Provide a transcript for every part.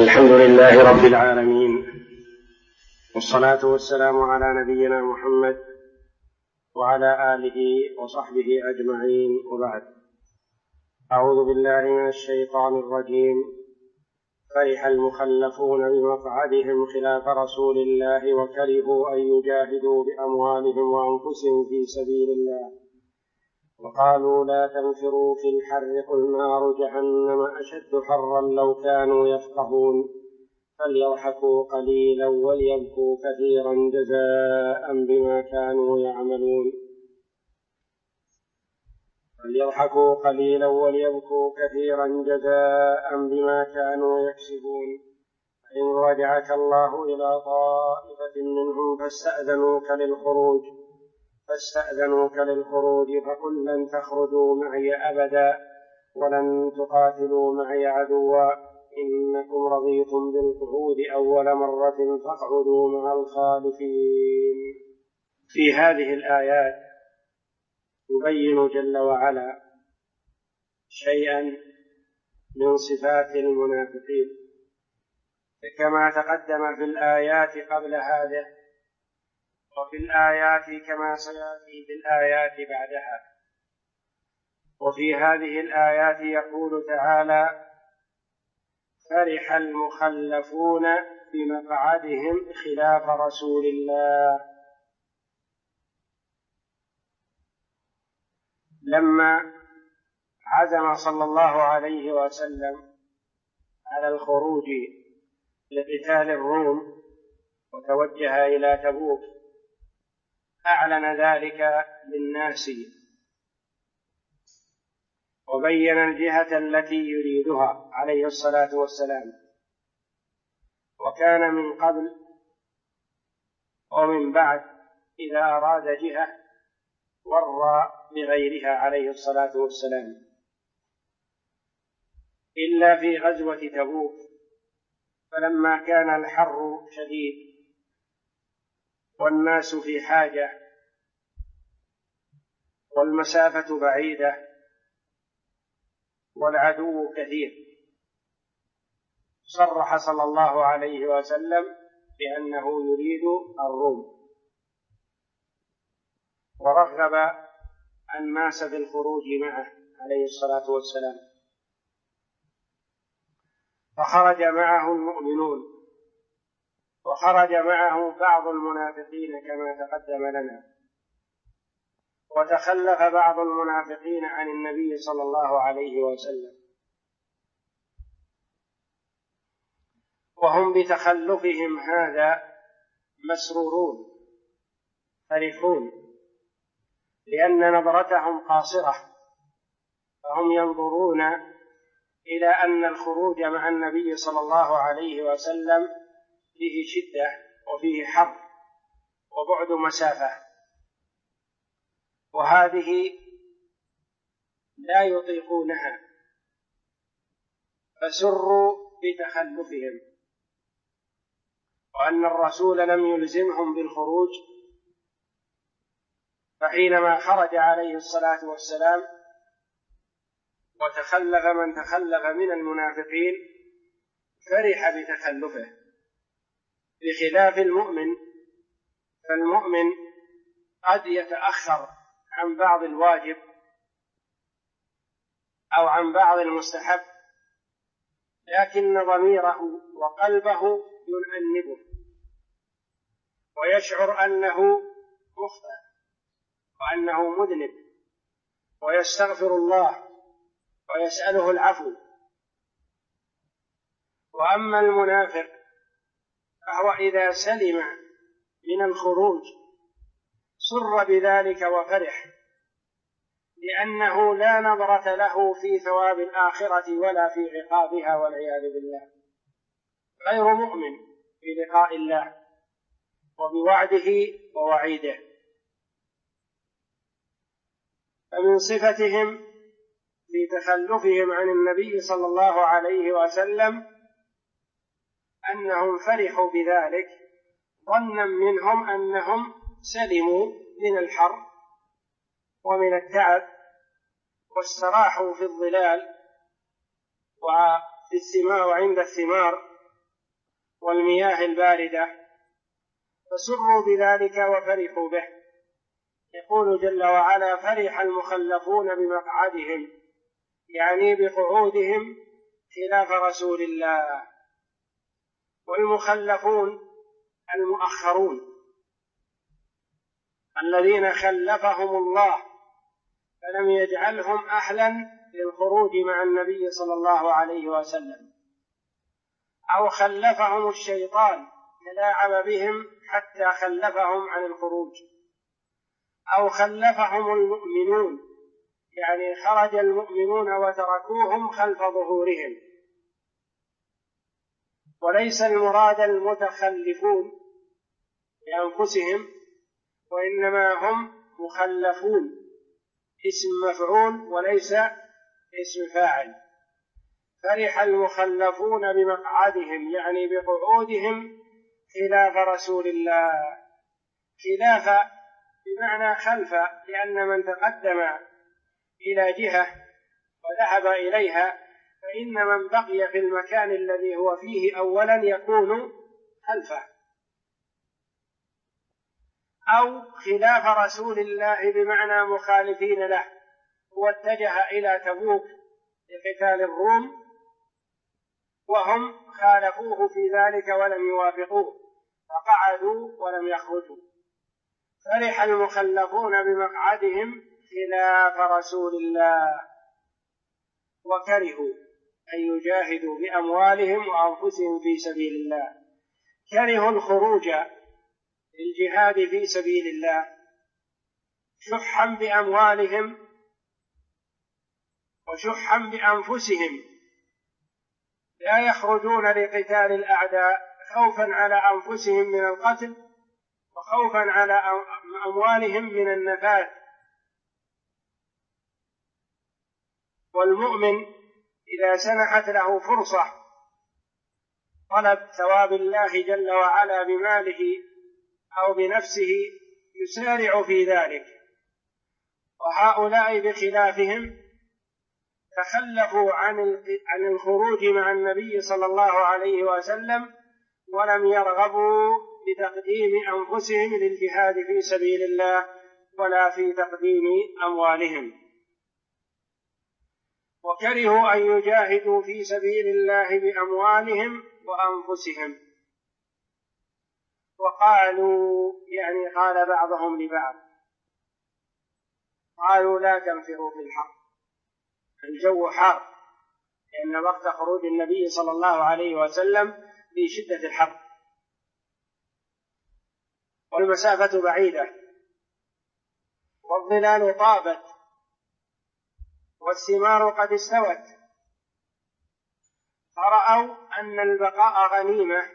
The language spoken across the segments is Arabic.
الحمد لله رب العالمين، والصلاة والسلام على نبينا محمد وعلى آله وصحبه أجمعين، وبعد. أعوذ بالله من الشيطان الرجيم. فرح المخلفون بمقعدهم خلاف رسول الله وكرهوا أن يجاهدوا بأموالهم وأنفسهم في سبيل الله وقالوا لا تنفروا في الحر قل نار جهنم أشد حرا لو كانوا يفقهون فليضحكوا قليلا وليبكوا كثيرا جزاء بما كانوا يعملون. فليضحكوا قليلا وليبكوا كثيرا جزاء بما كانوا يكسبون. فإن رجعك الله إلى طائفة منهم فاستأذنوك للخروج فقل لن تخرجوا معي أبدا ولن تقاتلوا معي عدوا إنكم رضيتم بالقعود أول مرة فاقعدوا مع الخالفين. في هذه الآيات يبين جل وعلا شيئا من صفات المنافقين كما تقدم في الآيات قبل هذه وفي الآيات كما سيأتي في الآيات بعدها. وفي هذه الآيات يقول تعالى: فرح المخلفون بمقعدهم خلاف رسول الله. لما عزم صلى الله عليه وسلم على الخروج لقتال الروم وتوجه إلى تبوك أعلن ذلك للناس وبين الجهة التي يريدها عليه الصلاة والسلام، وكان من قبل ومن بعد إذا أراد جهة ورى بغيرها عليه الصلاة والسلام، إلا في غزوة تبوك فلما كان الحر شديد والناس في حاجة والمسافة بعيدة والعدو كثير، صرح صلى الله عليه وسلم بأنه يريد الروم ورغب الناس بالخروج معه عليه الصلاة والسلام، فخرج معه المؤمنون وخرج معه بعض المنافقين كما تقدم لنا، وتخلف بعض المنافقين عن النبي صلى الله عليه وسلم، وهم بتخلفهم هذا مسرورون فرحون، لأن نظرتهم قاصرة، فهم ينظرون إلى أن الخروج مع النبي صلى الله عليه وسلم فيه شدة وفيه حر وبعد مسافة، وهذه لا يطيقونها فسروا بتخلفهم، وأن الرسول لم يلزمهم بالخروج، فحينما خرج عليه الصلاة والسلام وتخلف من تخلف من المنافقين فرح بتخلفه، بخلاف المؤمن، فالمؤمن قد يتأخر عن بعض الواجب أو عن بعض المستحب، لكن ضميره وقلبه يؤنبه ويشعر أنه مخطئ وأنه مذنب ويستغفر الله ويسأله العفو. وأما المنافق فهو إذا سلم من الخروج سر بذلك وفرح، لأنه لا نظرة له في ثواب الآخرة ولا في عقابها والعياذ بالله، غير مؤمن بلقاء الله وبوعده ووعيده. فمن صفتهم في تخلفهم عن النبي صلى الله عليه وسلم أنهم فرحوا بذلك ظنا منهم أنهم سلموا من الحر ومن التعب واستراحوا في الظلال وفي الثمار وعند الثمار والمياه الباردة، فسروا بذلك وفرحوا به. يقول جل وعلا: فرح المخلفون بمقعدهم، يعني بقعودهم خلاف رسول الله. والمخلفون المؤخرون الذين خلفهم الله فلم يجعلهم أهلا للخروج مع النبي صلى الله عليه وسلم، أو خلفهم الشيطان تلاعب بهم حتى خلفهم عن الخروج، أو خلفهم المؤمنون، يعني خرج المؤمنون وتركوهم خلف ظهورهم. وليس المراد المتخلفون بأنفسهم، وإنما هم مخلفون، اسم مفعول وليس اسم فاعل. فرح المخلفون بمقعدهم، يعني بقعودهم خلاف رسول الله. خلاف بمعنى خلف، لأن من تقدم إلى جهة وذهب إليها فإن من بقي في المكان الذي هو فيه أولا يكون خلفه. أو خلاف رسول الله بمعنى مخالفين له، هو اتجه إلى تبوك لقتال الروم وهم خالفوه في ذلك ولم يوافقوه فقعدوا ولم يخرجوا. فرح المخلفون بمقعدهم خلاف رسول الله، وكرهوا أن يجاهدوا بأموالهم وأنفسهم في سبيل الله. كرهوا الخروج للجهاد في سبيل الله شحا بأموالهم وشحا بأنفسهم، لا يخرجون لقتال الأعداء خوفا على أنفسهم من القتل وخوفا على أموالهم من النفاذ. والمؤمن إذا سنحت له فرصة طلب ثواب الله جل وعلا بماله أو بنفسه يسارع في ذلك. وهؤلاء بخلافهم تخلفوا عن الخروج مع النبي صلى الله عليه وسلم ولم يرغبوا بتقديم أنفسهم للجهاد في سبيل الله ولا في تقديم أموالهم. وكرهوا أن يجاهدوا في سبيل الله بأموالهم وأنفسهم. وقالوا، يعني قال بعضهم لبعض، قالوا: لا تنفروا في الحر، الجو حار، لأن وقت خروج النبي صلى الله عليه وسلم في شدة الحر والمسافة بعيدة والظلال طابت والثمار قد استوت، فرأوا أن البقاء غنيمة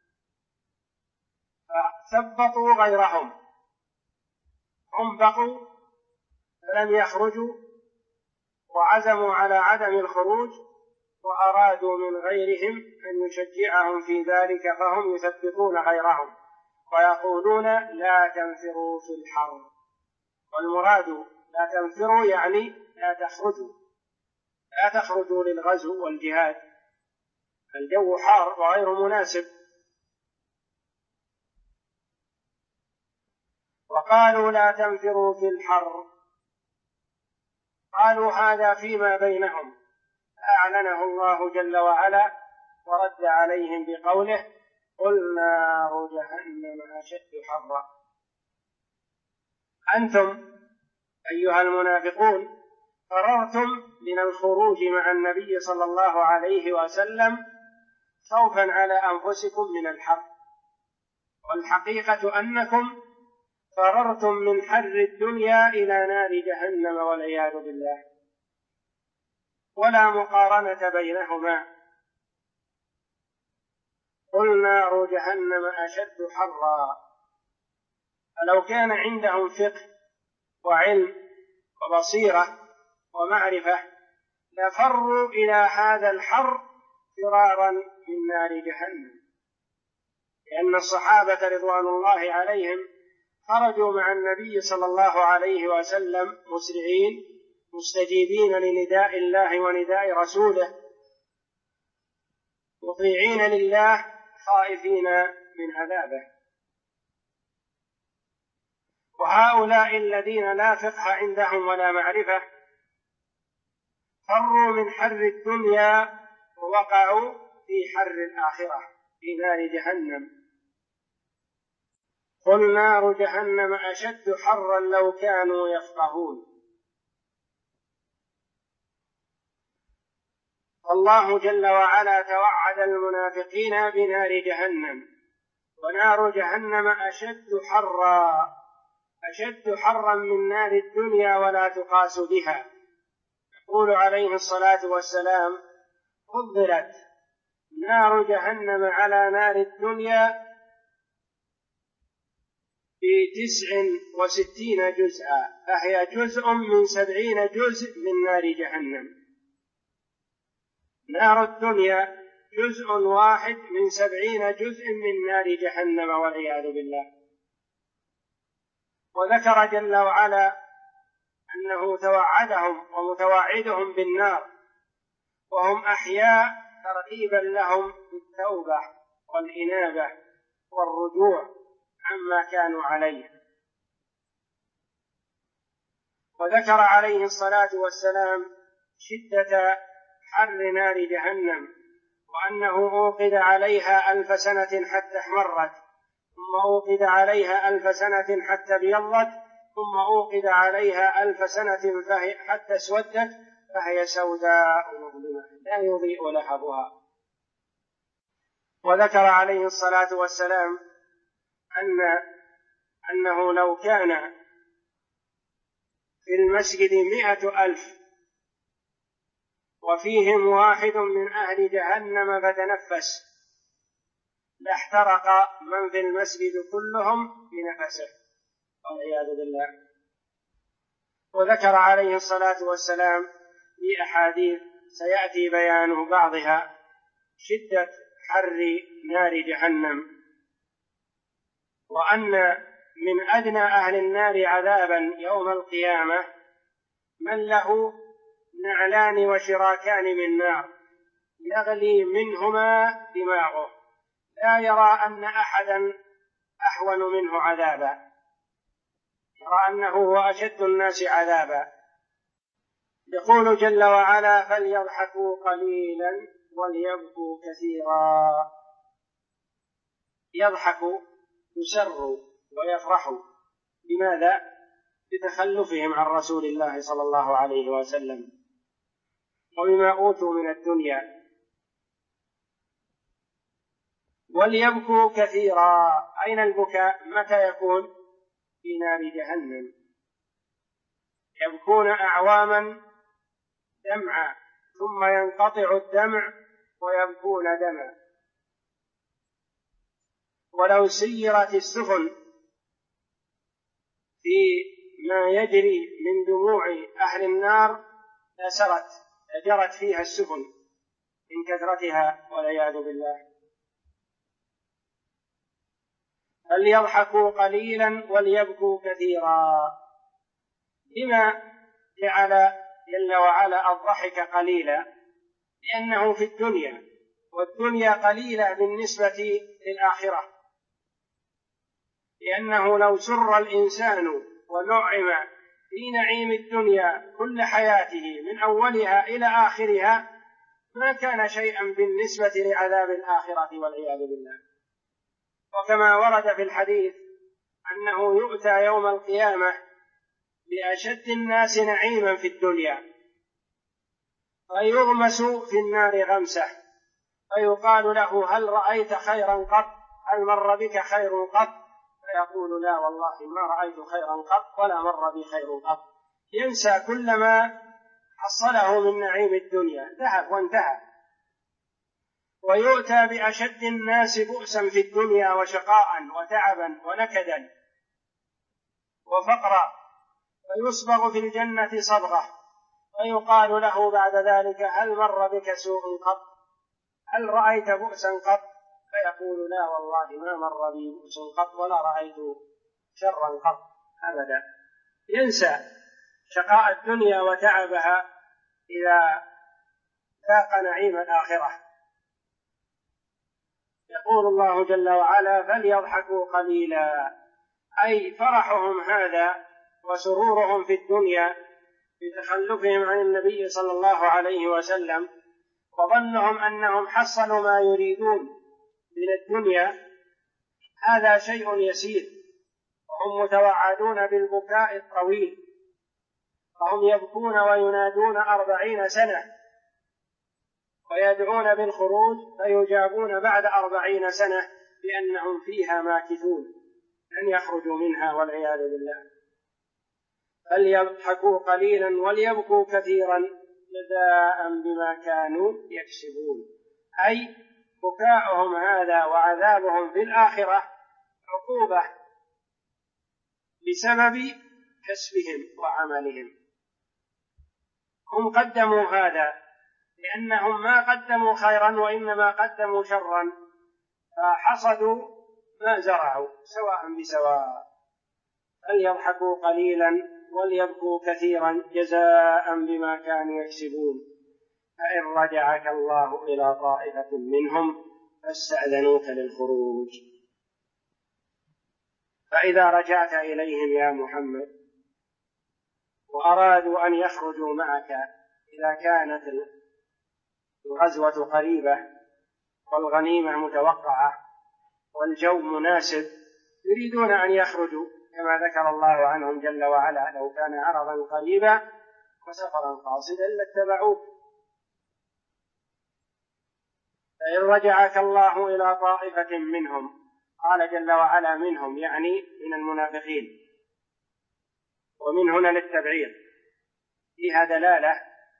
فثبطوا غيرهم. هم بقوا فلم يخرجوا وعزموا على عدم الخروج، وأرادوا من غيرهم أن يشجعهم في ذلك، فهم يثبطون غيرهم ويقولون: لا تنفروا في الحر. والمراد لا تنفروا يعني لا تخرجوا للغزو والجهاد، الجو حار وغير مناسب. وقالوا: لا تنفروا في الحر. قالوا هذا فيما بينهم، أعلنه الله جل وعلا ورد عليهم بقوله: قل نار جهنم أشد حرا. أنتم أيها المنافقون فررتم من الخروج مع النبي صلى الله عليه وسلم خوفا على أنفسكم من الحر، والحقيقة أنكم فررتم من حر الدنيا إلى نار جهنم والعياذ بالله، ولا مقارنة بينهما. قل نار جهنم أشد حرا. فلو كان عندهم فقه وعلم وبصيرة ومعرفة لفروا إلى هذا الحر فرارا من نار جهنم، لأن الصحابة رضوان الله عليهم خرجوا مع النبي صلى الله عليه وسلم مسرعين مستجيبين لنداء الله ونداء رسوله، مطيعين لله خائفين من عذابه. وهؤلاء الذين لا فقه عندهم ولا معرفة فروا من حر الدنيا ووقعوا في حر الآخرة في نار جهنم. قل نار جهنم أشد حرا لو كانوا يفقهون. الله جل وعلا توعد المنافقين بنار جهنم، ونار جهنم أشد حرا من نار الدنيا ولا تقاس بها. يقول عليه الصلاة والسلام: فضلت نار جهنم على نار الدنيا ب69 جزءا، فهي جزء من 70 جزء من نار جهنم. نار الدنيا جزء واحد من 70 جزء من نار جهنم والعياذ بالله. وذكر جل وعلا أنه توعدهم ومتوعدهم بالنار وهم أحياء ترغيبا لهم بالتوبة والإنابة والرجوع عما كانوا عليه. وذكر عليه الصلاة والسلام شدة حر نار جهنم، وأنه أوقد عليها 1000 سنة حتى احمرت، ثم أوقد عليها 1000 سنة حتى ابيضت، ثم أوقد عليها 1000 سنة حتى اسودت، فهي سوداء مظلمة لا يضيء لهبها. وذكر عليه الصلاة والسلام أنه لو كان في المسجد 100,000 وفيهم واحد من أهل جهنم فتنفس لاحترق من في المسجد كلهم بنفسه والعياذ بالله. وذكر عليه الصلاة والسلام في أحاديث سيأتي بيان بعضها شدة حر نار جهنم، وأن من أدنى أهل النار عذابا يوم القيامة من له نعلان وشراكان من نار يغلي منهما دماغه، لا يرى أن أحدا أحون منه عذابا، يرى أنه هو أشد الناس عذابا. يقول جل وعلا: فليضحكوا قليلا وليبكوا كثيرا. يضحكوا يسروا ويفرحوا، لماذا؟ بتخلفهم عن رسول الله صلى الله عليه وسلم وبما أوتوا من الدنيا. وليبكوا كثيرا، أين البكاء؟ متى يكون؟ في نار جهنم. يبكون أعواما دمعا ثم ينقطع الدمع ويبكون دما. ولو سيرت السفن في ما يجري من دموع أهل النار لجرت فيها السفن من كثرتها والعياذ بالله. فليضحكوا قليلا وليبكوا كثيرا. لما جعل جل وعلا الضحك قليلا؟ لأنه في الدنيا، والدنيا قليلة بالنسبة للآخرة، لأنه لو سر الإنسان ونعم في نعيم الدنيا كل حياته من أولها إلى آخرها ما كان شيئا بالنسبة لعذاب الآخرة والعياذ بالله. وكما ورد في الحديث أنه يؤتى يوم القيامة بأشد الناس نعيما في الدنيا فيغمس في النار غمسة، فيقال له: هل رأيت خيرا قط؟ هل مر بك خير قط؟ فيقول: لا والله ما رأيت خيرا قط ولا مر بي خير قط. ينسى كل ما حصله من نعيم الدنيا، ذهب وانتهى. ويؤتى بأشد الناس بؤسا في الدنيا وشقاء وتعبا ونكدا وفقرا، فيصبغ في الجنة صبغة، فيقال له بعد ذلك: هل مر بك سوء قط؟ هل رأيت بؤسا قط؟ فيقول: لا والله ما مر بي بؤس قط ولا رأيت شرا قط أبدا. ينسى شقاء الدنيا وتعبها إذا ذاق نعيم الآخرة. يقول الله جل وعلا فليضحكوا قليلا، أي فرحهم هذا وسرورهم في الدنيا بتخلفهم عن النبي صلى الله عليه وسلم، وظنهم أنهم حصلوا ما يريدون من الدنيا، هذا شيء يسير، وهم متوعدون بالبكاء الطويل، فهم يبكون وينادون 40 سنة ويدعون بالخروج فيجابون بعد 40 سنة بأنهم فيها ماكثون لن يخرجوا منها والعياذ بالله. فليضحكوا قليلا وليبكوا كثيرا جزاء بما كانوا يكسبون، أي بكاؤهم هذا وعذابهم في الآخرة عقوبة بسبب كسبهم وعملهم. هم قدموا هذا لأنهم ما قدموا خيرا وإنما قدموا شرا، فحصدوا ما زرعوا سواء بسواء. فليضحكوا قليلا وليبكوا كثيرا جزاء بما كانوا يكسبون. فإن رجعك الله إلى طائفة منهم فاستأذنوك للخروج، فإذا رجعت إليهم يا محمد وأرادوا أن يخرجوا معك، إذا كانت الغزوة قريبة والغنيمة متوقعة والجو مناسب يريدون أن يخرجوا كما ذكر الله عنهم جل وعلا لو كان عرضا قريبا وسفرا قاصدا لاتبعوك. فإن رجعك الله إلى طائفة منهم، قال جل وعلا منهم يعني من المنافقين، ومن هنا للتبعيض، فيها دلالة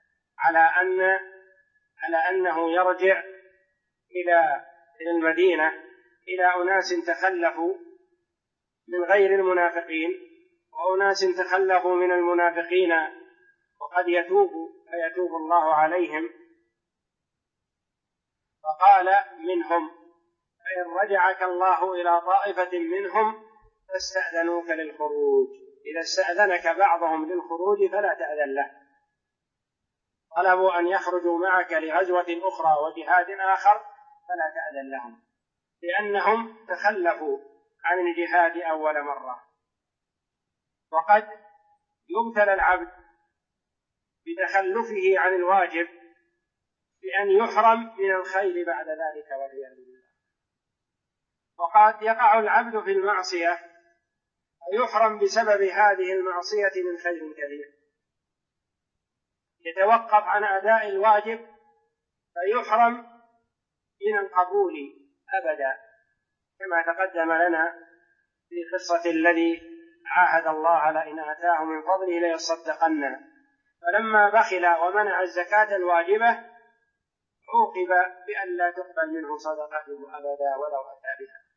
على أنه يرجع إلى المدينة إلى أناس تخلفوا من غير المنافقين، وأناس تخلفوا من المنافقين وقد يتوبوا فيتوب الله عليهم. فقال منهم فإن رجعك الله إلى طائفة منهم فاستأذنوك للخروج، إذا استأذنك بعضهم للخروج فلا تأذن له، طلبوا أن يخرجوا معك لغزوة أخرى وجهاد آخر فلا تأذن لهم، لأنهم تخلفوا عن الجهاد أول مرة. وقد يبتلى العبد بتخلفه عن الواجب بأن يحرم من الخير بعد ذلك والعياذ بالله. وقد يقع العبد في المعصية ويحرم بسبب هذه المعصية من خير كثير، يتوقف عن أداء الواجب فيحرم من القبول أبدا، كما تقدم لنا في قصة الذي عاهد الله لئن آتاه من فضله ليصدقن، فلما بخل ومنع الزكاة الواجبة عوقب بأن لا تقبل منه صدقته أبدا ولو أتى بها.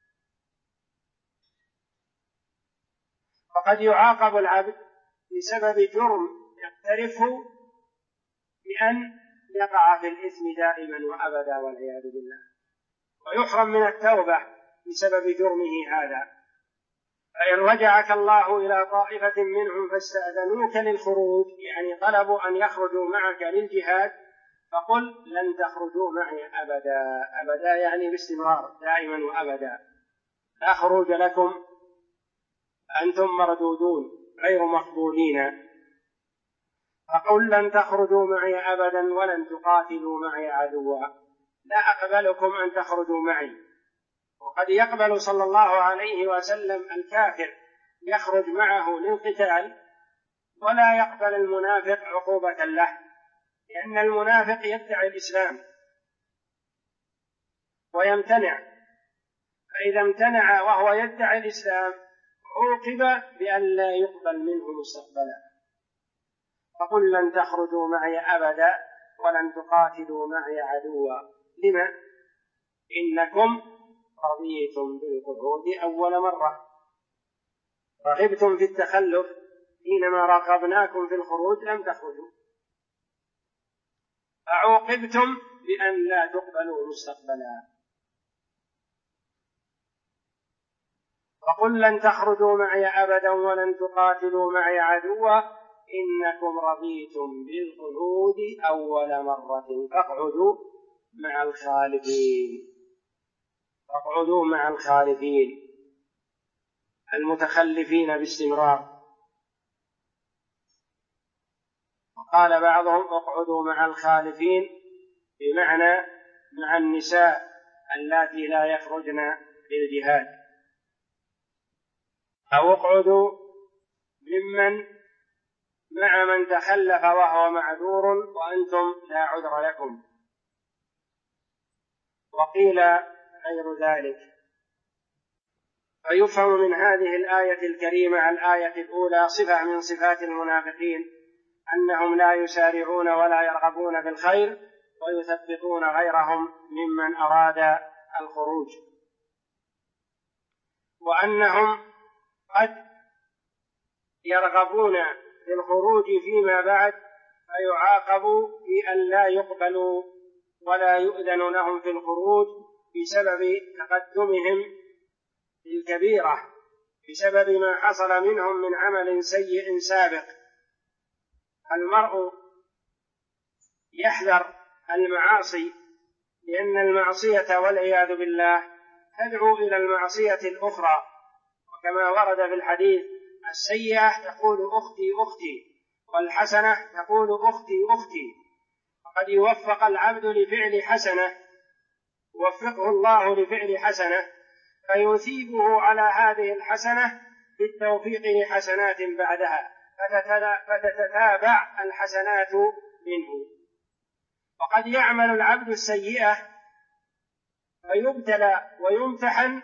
فقد يعاقب العبد بسبب جرم يقترفه بأن يقع في الإثم دائما وأبدا والعياذ بالله، ويحرم من التوبة بسبب جرمه هذا. فإن رجعك الله إلى طائفة منهم فاستأذنوك للخروج، يعني طلبوا أن يخرجوا معك للجهاد، فقل لن تخرجوا معي أبدا، أبدا يعني باستمرار دائما وأبدا، لا خروج لكم، أنتم مردودون غير مقبولين. فقل لن تخرجوا معي أبدا ولن تقاتلوا معي عدوا، لا أقبلكم أن تخرجوا معي. وقد يقبل صلى الله عليه وسلم الكافر يخرج معه للقتال، ولا يقبل المنافق عقوبة له، لأن المنافق يدعي الإسلام ويمتنع، فإذا امتنع وهو يدعي الإسلام عوقب بأن لا يقبل منه مستقبلا. فقل لن تخرجوا معي أبدا ولن تقاتلوا معي عدوا، لما؟ إنكم رضيتم بالقعود أول مرة، رغبتم في التخلف، حينما راقبناكم في الخروج لم تخرجوا، فعوقبتم بأن لا تقبلوا مستقبلا. فقل لن تخرجوا معي أبدا ولن تقاتلوا معي عدوا إنكم رضيتم بالقعود أول مرة فاقعدوا مع الخالفين. اقعدوا مع الخالفين المتخلفين باستمرار. وقال بعضهم اقعدوا مع الخالفين بمعنى مع النساء اللاتي لا يخرجن للجهاد، أو اقعدوا مع من تخلف وهو معذور وأنتم لا عذر لكم. وقيل غير ذلك. فيفهم من هذه الآية الكريمة الآية الأولى صفة من صفات المنافقين أنهم لا يسارعون ولا يرغبون في الخير ويثبطون غيرهم ممن أراد الخروج، وأنهم قد يرغبون في الخروج فيما بعد فيعاقبوا بأن لا يقبلوا ولا يؤذن لهم في الخروج بسبب تقدمهم الكبيرة، بسبب ما حصل منهم من عمل سيء سابق. المرء يحذر المعاصي، لأن المعصية والعياذ بالله تدعو إلى المعصية الأخرى، وكما ورد في الحديث السيئة تقول أختي أختي، والحسنة تقول أختي أختي. وقد يوفق العبد لفعل حسنة، يوفقه الله لفعل حسنة فيثيبه على هذه الحسنة بالتوفيق لحسنات بعدها، فتتتابع الحسنات منه. وقد يعمل العبد السيئة فيبتلى ويمتحن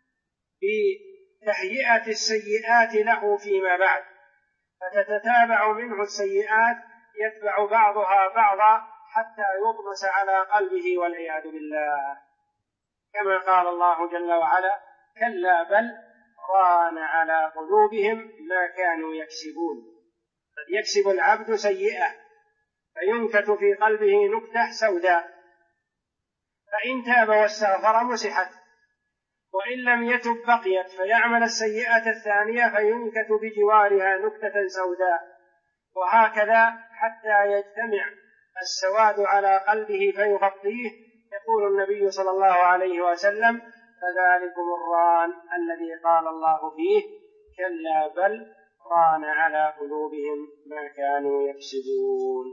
بتهيئة السيئات له فيما بعد، فتتتابع منه السيئات يتبع بعضها بعضا حتى يطمس على قلبه والعياذ بالله، كما قال الله جل وعلا كلا بل ران على قلوبهم ما كانوا يكسبون. قد يكسب العبد سيئة فينكت في قلبه نكتة سوداء، فإن تاب واستغفر مسحت، وإن لم يتب بقيت فيعمل السيئة الثانية فينكت بجوارها نكتة سوداء، وهكذا حتى يجتمع السواد على قلبه فيغطيه. يقول النبي صلى الله عليه وسلم فذلكم الران الذي قال الله فيه كلا بل ران على قلوبهم ما كانوا يكسبون.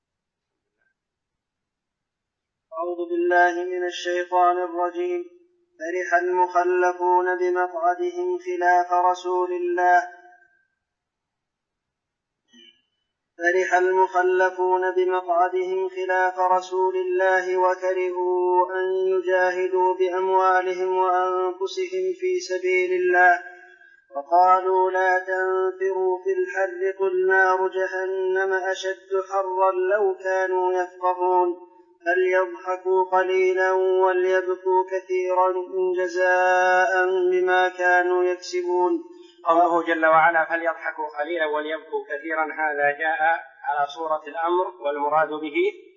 أعوذ بالله من الشيطان الرجيم. فرح المخلفون بمقعدهم خلاف رسول الله وكرهوا أن يجاهدوا بأموالهم وأنفسهم في سبيل الله، وقالوا لا تنفروا في الحر قل نار جهنم أشد حرا لو كانوا يفقهون فليضحكوا قليلا وليبكوا كثيرا جزاء بما كانوا يكسبون. قوله جل وعلا فليضحكوا قليلا وليبكوا كثيرا، هذا جاء على صورة الأمر، والمراد به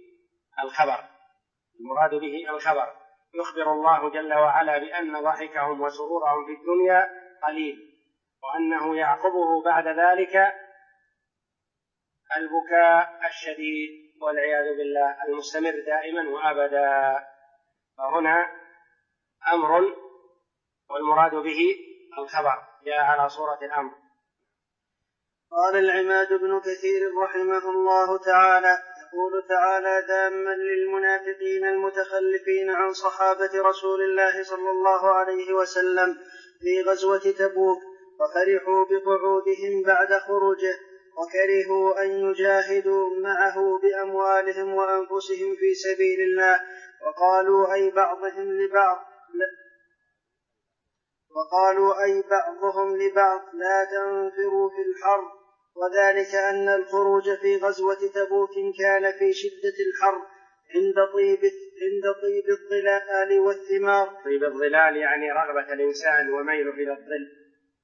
الخبر. يخبر الله جل وعلا بأن ضحكهم وسرورهم في الدنيا قليل، وأنه يعقبه بعد ذلك البكاء الشديد والعياذ بالله المستمر دائما وأبدا. فهنا أمر والمراد به الخبر، جاء على صورة الأمر. قال العماد بن كثير رحمه الله تعالى يقول تعالى ذاما للمنافقين المتخلفين عن صحابة رسول الله صلى الله عليه وسلم في غزوة تبوك، وفرحوا بقعودهم بعد خروجه، وكرهوا أن يجاهدوا معه بأموالهم وأنفسهم في سبيل الله، وقالوا أي بعضهم لبعض لا تنفروا في الحر، وذلك أن الخروج في غزوة تبوك كان في شدة الحر عند طيب الظلال والثمار. طيب الظلال يعني رغبة الإنسان وميله إلى الظل،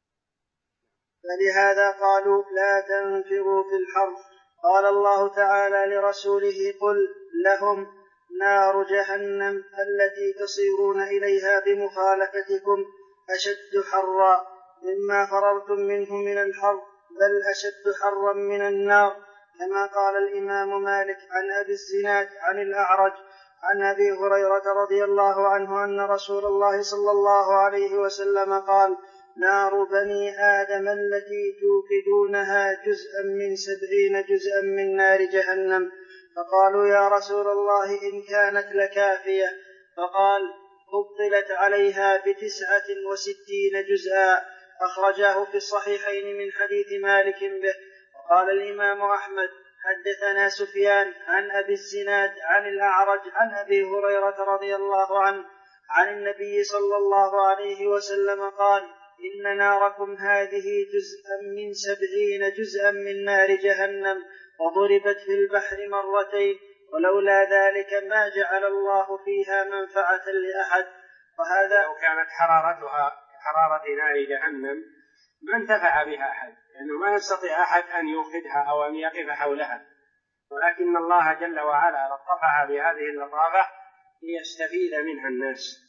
فلهذا قالوا لا تنفروا في الحر. قال الله تعالى لرسوله قل لهم نار جهنم التي تصيرون إليها بمخالفتكم أشد حرا مما فررتم منه من الحر، بل أشد حرا من النار، كما قال الإمام مالك عن أبي الزناد عن الأعرج عن أبي هريرة رضي الله عنه أن رسول الله صلى الله عليه وسلم قال: نار بني آدم التي توقدونها جزءا من 70 جزءا من نار جهنم. فقالوا: يا رسول الله إن كانت لكافية. فقال: فضلت عليها ب69 جزءا. أخرجاه في الصحيحين من حديث مالك به. وقال الإمام أحمد: حدثنا سفيان عن أبي الزناد عن الأعرج عن أبي هريرة رضي الله عنه عن النبي صلى الله عليه وسلم قال: إن ناركم هذه جزءا من 70 جزءا من نار جهنم، وضربت في البحر مرتين، ولولا ذلك ما جعل الله فيها منفعة لأحد. وهذا لو كانت حرارتها حرارة نار جهنم ما انتفع بها أحد، لأنه ما يستطيع أحد أن يوقدها أو أن يقف حولها، ولكن الله جل وعلا لطفها بهذه اللطافة ليستفيد منها الناس.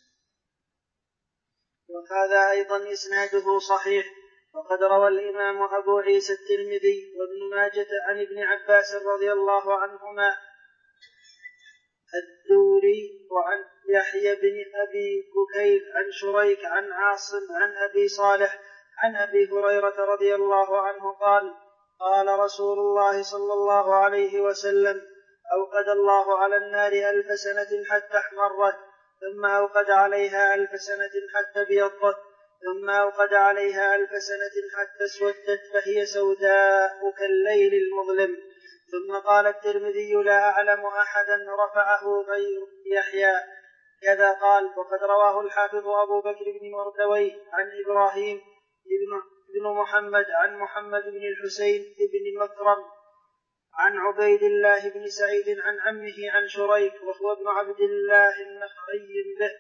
وهذا أيضا إسناده صحيح. وقد روى الإمام أبو عيسى الترمذي وابن ماجة عن ابن عباس رضي الله عنهما الدوري وعن يحيى بن أبي بكير عن شريك عن عاصم عن أبي صالح عن أبي هريرة رضي الله عنه قال: قال رسول الله صلى الله عليه وسلم: أوقد الله على النار 1000 سنة حتى احمرت، ثم أوقد عليها 1000 سنة حتى ابيضت، ثم أوقد عليها 1000 سنة حتى اسودت، فهي سوداء كالليل المظلم. ثم قال الترمذي: لا أعلم أحدا رفعه غير يحيى كذا قال. وقد رواه الحافظ أبو بكر بن مردويه عن إبراهيم بن محمد عن محمد بن الحسين بن مكرم عن عبيد الله بن سعيد عن عمه عن شريك وهو ابن عبد الله النخعي به.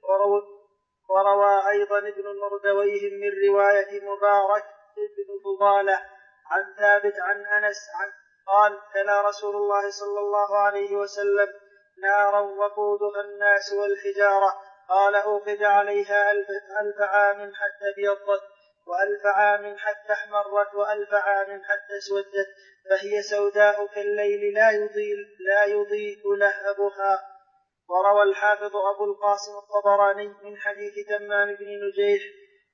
وروى أيضا ابن مردويه من رواية مبارك بن فضالة عن ثابت عن أنس قال: تلا رسول الله صلى الله عليه وسلم: نارا وقودها الناس والحجارة. قال: أوقد عليها 1000 عام حتى ابيضت، و1000 عام حتى احمرت، و1000 عام حتى اسودت، فهي سوداء كالليل لا يضيء لهبها. وروى الحافظ أبو القاسم الطبراني من حديث تمام بن نجيح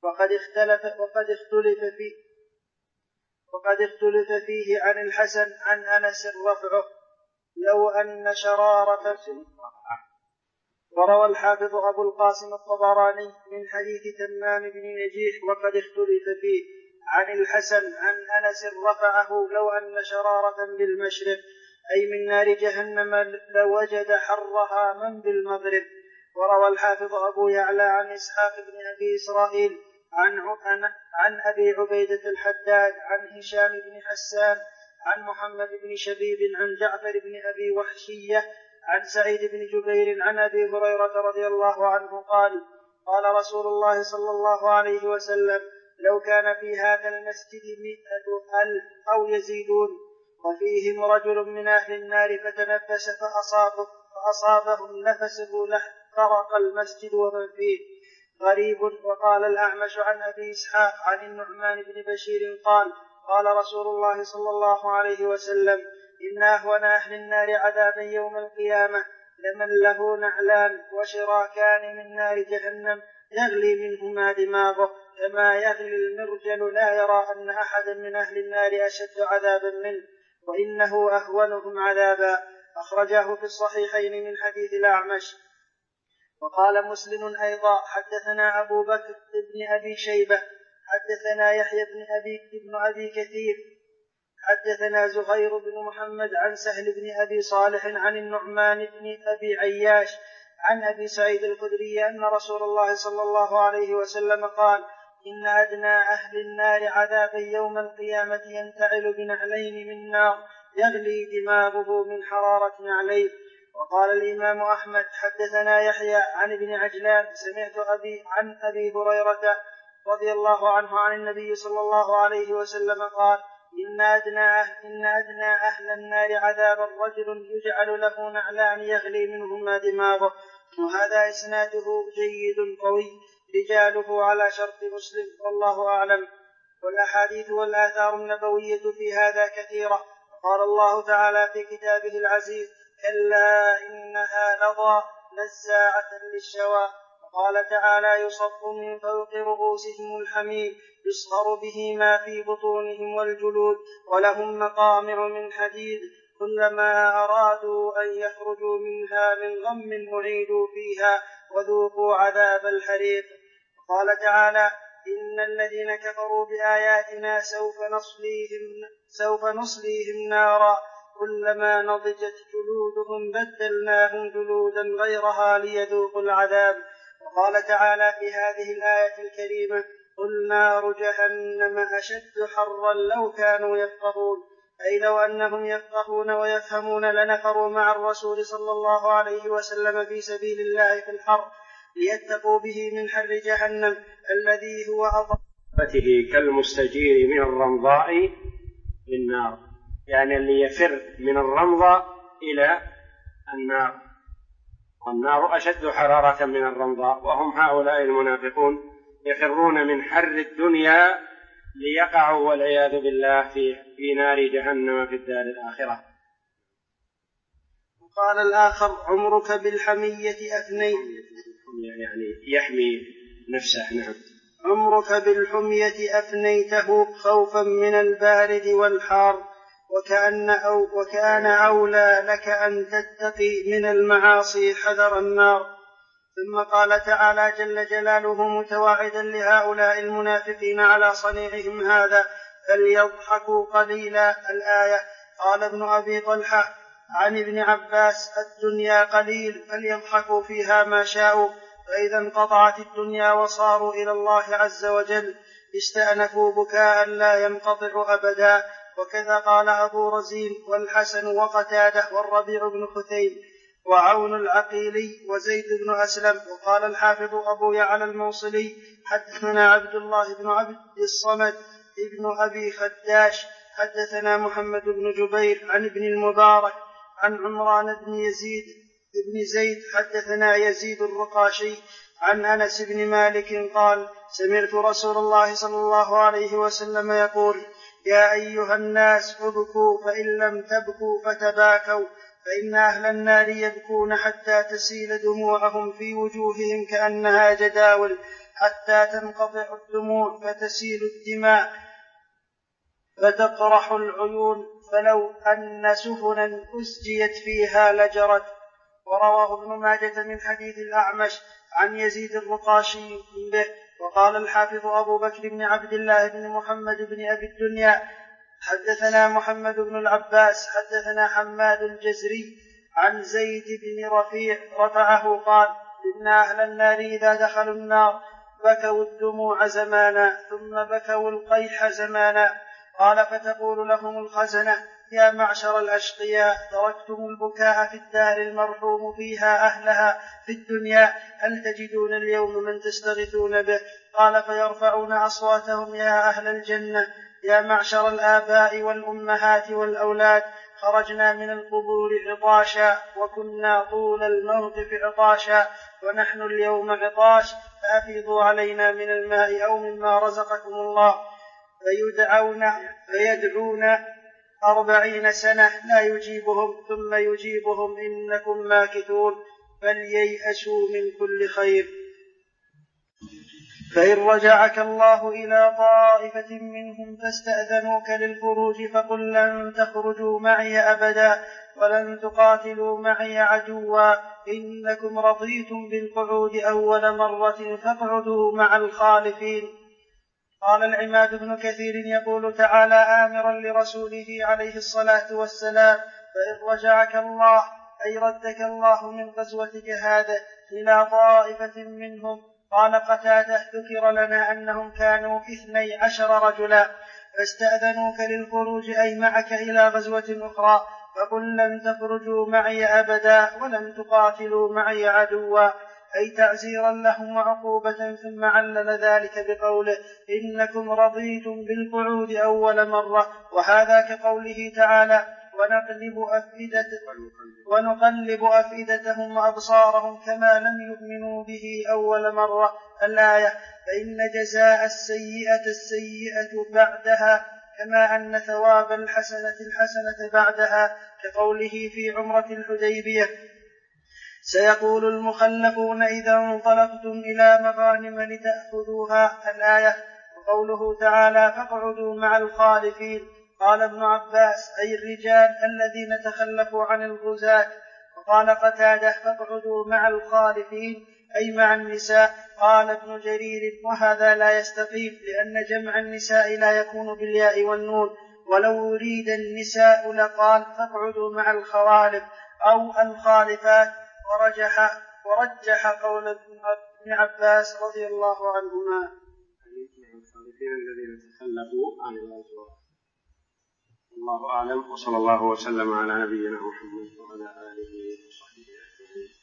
وقد اختلف فيه عن الحسن عن أنس رفعه لو أن شرارة. وروى الحافظ أبو القاسم الطبراني من حديث تمام بن نجيح وقد اختلف فيه عن الحسن عن أنس رفعه لو أن شرارة بالمشرق أي من نار جهنم لوجد حرها من بالمغرب. وروى الحافظ أبو يعلى عن إسحاق بن أبي إسرائيل عن أبي عبيدة الحداد عن هشام بن حسان عن محمد بن شبيب عن جعفر بن أبي وحشية عن سعيد بن جبير عن أبي هريرة رضي الله عنه قال: قال رسول الله صلى الله عليه وسلم: لو كان في هذا المسجد 100,000 أو يزيدون وفيهم رجل من أهل النار فتنفس فأصابه النفس لاحترق المسجد ومن فيه. غريب. وقال الأعمش عن أبي إسحاق عن النعمان بن بشير قال: قال رسول الله صلى الله عليه وسلم: إن أهون أهل النار عذابا يوم القيامة لمن له نعلان وشراكان من نار جهنم يغلي منهما دماغه كما يغلي المرجل، لا يرى أن أحدا من أهل النار أشد عذابا منه، وإنه أهونهم عذابا. أخرجاه في الصحيحين من حديث الأعمش. وقال مسلم أيضا: حدثنا أبو بكر بن أبي شيبة حدثنا يحيى بن أبي كثير حدثنا زهير بن محمد عن سهل بن أبي صالح عن النعمان بن أبي عياش عن أبي سعيد الخدري أن رسول الله صلى الله عليه وسلم قال: إن أدنى أهل النار عذابا يوم القيامة ينتعل بنعلين من نار يغلي دماغه من حرارة نعليه. وقال الإمام أحمد: حدثنا يحيى عن ابن عجلان سمعت عن أبي هريرة رضي الله عنه عن النبي صلى الله عليه وسلم قال: إن أدنى أهل النار عذابا رجل يجعل له نعلان يغلي منهما دماغه. وهذا إسناده جيد قوي رجاله على شرط مسلم، والله أعلم. والأحاديث والآثار النبوية في هذا كثيرة. قال الله تعالى في كتابه العزيز: كلا إنها لظى نزاعة للشوى. وقال تعالى يصب من فوق رؤوسهم الحميم يصهر به ما في بطونهم والجلود ولهم مقامع من حديد كلما أرادوا أن يخرجوا منها من غم أعيدوا فيها وذوقوا عذاب الحريق. وقال تعالى إن الذين كفروا بآياتنا سوف نصليهم نارا كلما نضجت جلودهم بدلناهم جلودا غيرها ليذوقوا العذاب. وقال تعالى في هذه الآية الكريمة قل نار جهنم أشد حرا لو كانوا يفقهون، أي لو أنهم يفقهون ويفهمون لنفروا مع الرسول صلى الله عليه وسلم في سبيل الله في الحر ليتقوا به من حر جهنم الذي هو أضر كالمستجير من الرمضاء للنار، يعني اللي يفر من الرمضاء إلى النار، والنار أشد حرارة من الرمضاء، وهم هؤلاء المنافقون يفرون من حر الدنيا ليقعوا والعياذ بالله في نار جهنم في الدار الآخرة. وقال الآخر عمرك بالحمية أفنيت، يعني يحمي نفسه. نعم. عمرك بالحمية أفنيته خوفا من البارد والحار وكان أولى لك أن تتقي من المعاصي حذر النار. ثم قال تعالى جل جلاله متواعدا لهؤلاء المنافقين على صنيعهم هذا فليضحكوا قليلا الآية. قال ابن أبي طلحة عن ابن عباس الدنيا قليل فليضحكوا فيها ما شاءوا، فإذا انقطعت الدنيا وصاروا إلى الله عز وجل استأنفوا بكاء لا ينقطع أبدا. وكذا قال أبو رزين والحسن وقتاده والربيع بن خثيم وعون العقيلي وزيد بن أسلم. وقال الحافظ أبو يعلى الموصلي حدثنا عبد الله بن عبد الصمد ابن أبي خداش حدثنا محمد بن جبير عن ابن المبارك عن عمران بن زيد حدثنا يزيد الرقاشي عن أنس بن مالك قال سمعت رسول الله صلى الله عليه وسلم يقول يا أيها الناس ابكوا فإن لم تبكوا فتباكوا، فإن أهل النار يبكون حتى تسيل دموعهم في وجوههم كأنها جداول حتى تنقطع الدموع فتسيل الدماء فتقرح العيون فلو أن سفنا أسجيت فيها لجرت. ورواه ابن ماجة من حديث الأعمش عن يزيد الرقاشي به. وقال الحافظ أبو بكر بن عبد الله بن محمد بن أبي الدنيا حدثنا محمد بن العباس حدثنا حماد الجزري عن زيد بن رفيع رفعه قال إن أهل النار إذا دخلوا النار بكوا الدموع زمانا ثم بكوا القيح زمانا. قال فتقول لهم الخزنة يا معشر الأشقياء تركتم البكاء في الدار المرحوم فيها أهلها في الدنيا، هل تجدون اليوم من تستغيثون به؟ قال فيرفعون أصواتهم يا أهل الجنة يا معشر الآباء والأمهات والأولاد خرجنا من القبور عطاشا وكنا طول الموقف عطاشا ونحن اليوم عطاش فأفيضوا علينا من الماء أو مما رزقكم الله. فيدعون 40 سنة لا يجيبهم ثم يجيبهم إنكم ماكثون فلييأسوا من كل خير. فإن رجعك الله إلى طائفة منهم فاستأذنوك للخروج فقل لن تخرجوا معي أبدا ولن تقاتلوا معي عدوا إنكم رضيتم بالقعود أول مرة فاقعدوا مع الخالفين. قال العماد بن كثير يقول تعالى آمرا لرسوله عليه الصلاة والسلام فإن رجعك الله أي ردك الله من غزوتك هذا إلى طائفة منهم. قال قتادة ذكر لنا أنهم كانوا 12 رجلا فاستأذنوك للخروج أي معك إلى غزوة أخرى فقل لن تخرجوا معي أبدا ولن تقاتلوا معي عدوا أي تعزيرا لهم وعقوبة. ثم علل ذلك بقوله إنكم رضيتم بالقعود أول مرة، وهذا كقوله تعالى ونقلب أفئدتهم وأبصارهم كما لم يؤمنوا به أول مرة الآية. فإن جزاء السيئة السيئة بعدها كما أن ثواب الحسنة بعدها، كقوله في عمرة الحديبية: سيقول المخلفون إذا انطلقتم إلى مغانم لتأخذوها، الآية. وقوله تعالى: فاقعدوا مع الخالفين. قال ابن عباس: أي الرجال الذين تخلفوا عن الغزاة. وقال قتادة: فاقعدوا مع الخالفين أي مع النساء. قال ابن جرير: وهذا لا يستقيم، لأن جمع النساء لا يكون بالياء والنون، ولو يريد النساء لقال: فاقعدوا مع الخوالف أو الخالفات. ورجح قول ابن عباس رضي الله عنهما. الخالفين الذين تخلفوا عن الأزواج. الله أعلم، وصلى الله وسلم على نبينا محمد وعلى آله وصحبه أجمعين.